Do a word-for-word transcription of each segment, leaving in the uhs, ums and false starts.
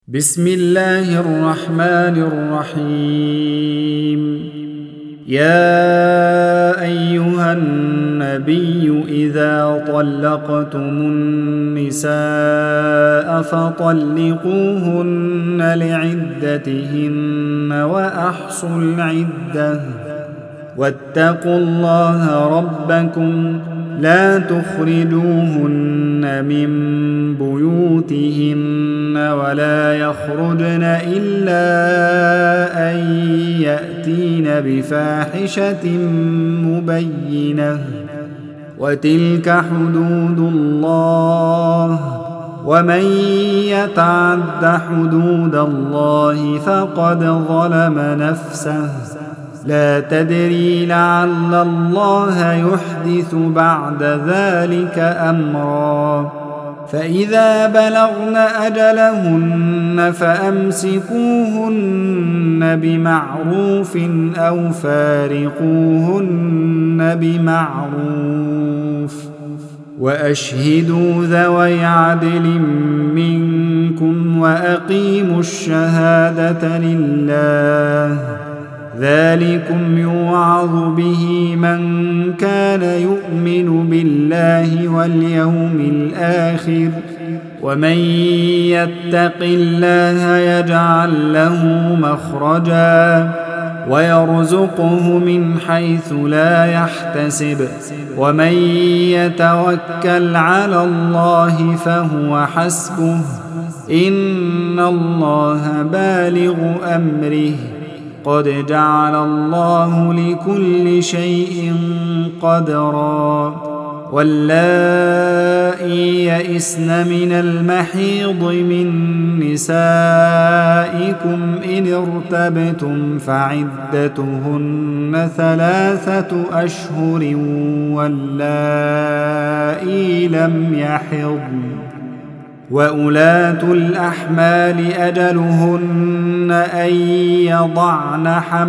بسم الله الرحمن الرحيم. يا أيها النبي إذا طلقتم النساء فطلقوهن لعدتهن وأحصوا العدة واتقوا الله ربكم لا تخرجوهن من بيوتهن ولا يخرجن إلا أن يأتين بفاحشة مبينة وتلك حدود الله ومن يتعد حدود الله فقد ظلم نفسه لا تدري لعل الله يحدث بعد ذلك أمرا. فإذا بلغن أجلهن فأمسكوهن بمعروف أو فارقوهن بمعروف وأشهدوا ذوي عدل منكم وأقيموا الشهادة لله ذلكم يوعظ به من كان يؤمن بالله واليوم الآخر ومن يتق الله يجعل له مخرجا ويرزقه من حيث لا يحتسب ومن يتوكل على الله فهو حسبه إن الله بالغ أمره قد جعل الله لكل شيء قدرا. واللائي يئسن من المحيض من نسائكم إن ارتبتم فعدتهن ثلاثة أشهر واللائي لم يحضن وأولاة الأحمال أجلهن أن يضعن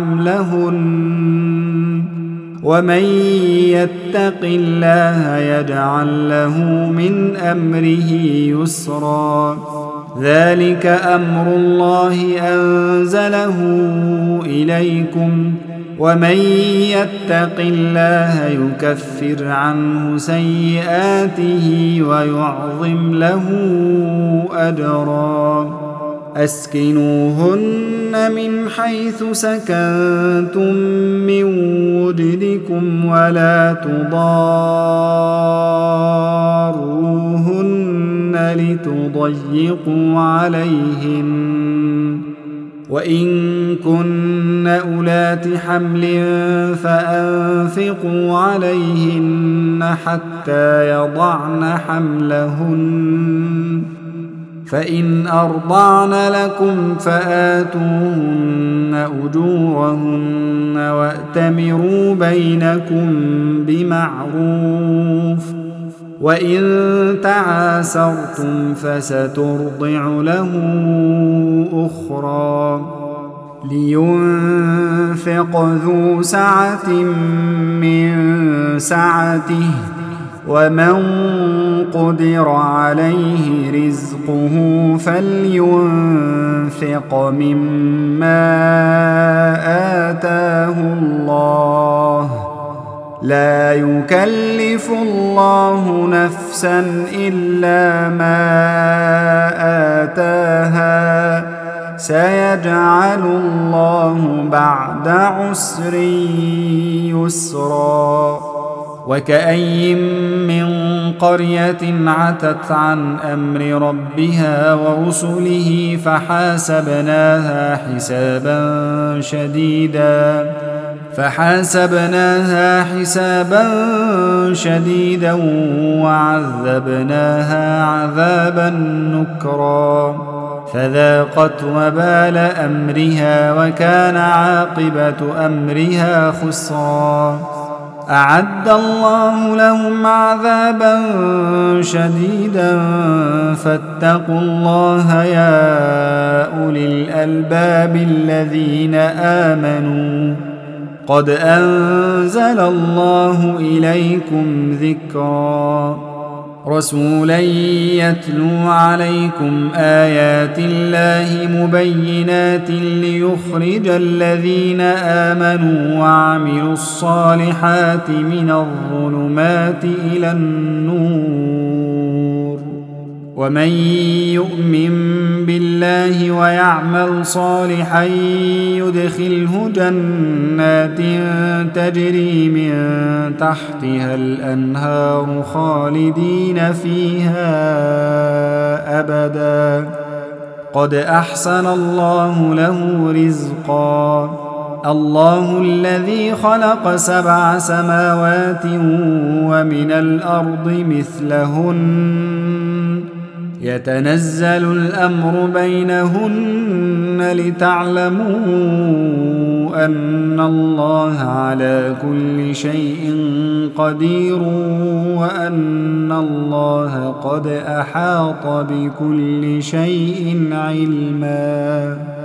حملهن ومن يتق الله يجعل له من أمره يسرا ذلك أمر الله أنزله إليكم ومن يتق الله يكفر عنه سيئاته ويعظم له أجرا. أسكنوهن من حيث سكنتم من وجدكم ولا تضاروهن لتضيقوا عليهن وإن كن أولات حمل فأنفقوا عليهن حتى يضعن حملهن فإن أرضعن لكم فآتوهن أجورهن وأتمروا بينكم بمعروف وإن تعاسرتم فسترضع له أخرى لينفق ذو سعة من سعته ومن قدر عليه رزقه فلينفق مما آتاه الله لا يكلف الله نفسا إلا ما آتاها سيجعل الله بعد عسر يسرا. وكأي من قرية عتت عن أمر ربها ورسله فحاسبناها حسابا شديدا فحاسبناها حسابا شديدا وعذبناها عذابا نكرا فذاقت وبال أمرها وكان عاقبة أمرها خسرا. أعد الله لهم عذابا شديدا فاتقوا الله يا أولي الألباب الذين آمنوا قد أنزل الله إليكم ذكرا. رسولا يتلو عليكم آيات الله مبينات ليخرج الذين آمنوا وعملوا الصالحات من الظلمات إلى النور ومن يؤمن بالله ويعمل صالحا يدخله جنات تجري من تحتها الأنهار خالدين فيها أبدا قد أحسن الله له رزقا الله الذي خلق سبع سماوات ومن الأرض مثلهن يتنزل الأمر بينهن لتعلموا أن الله على كل شيء قدير وأن الله قد أحاط بكل شيء علما.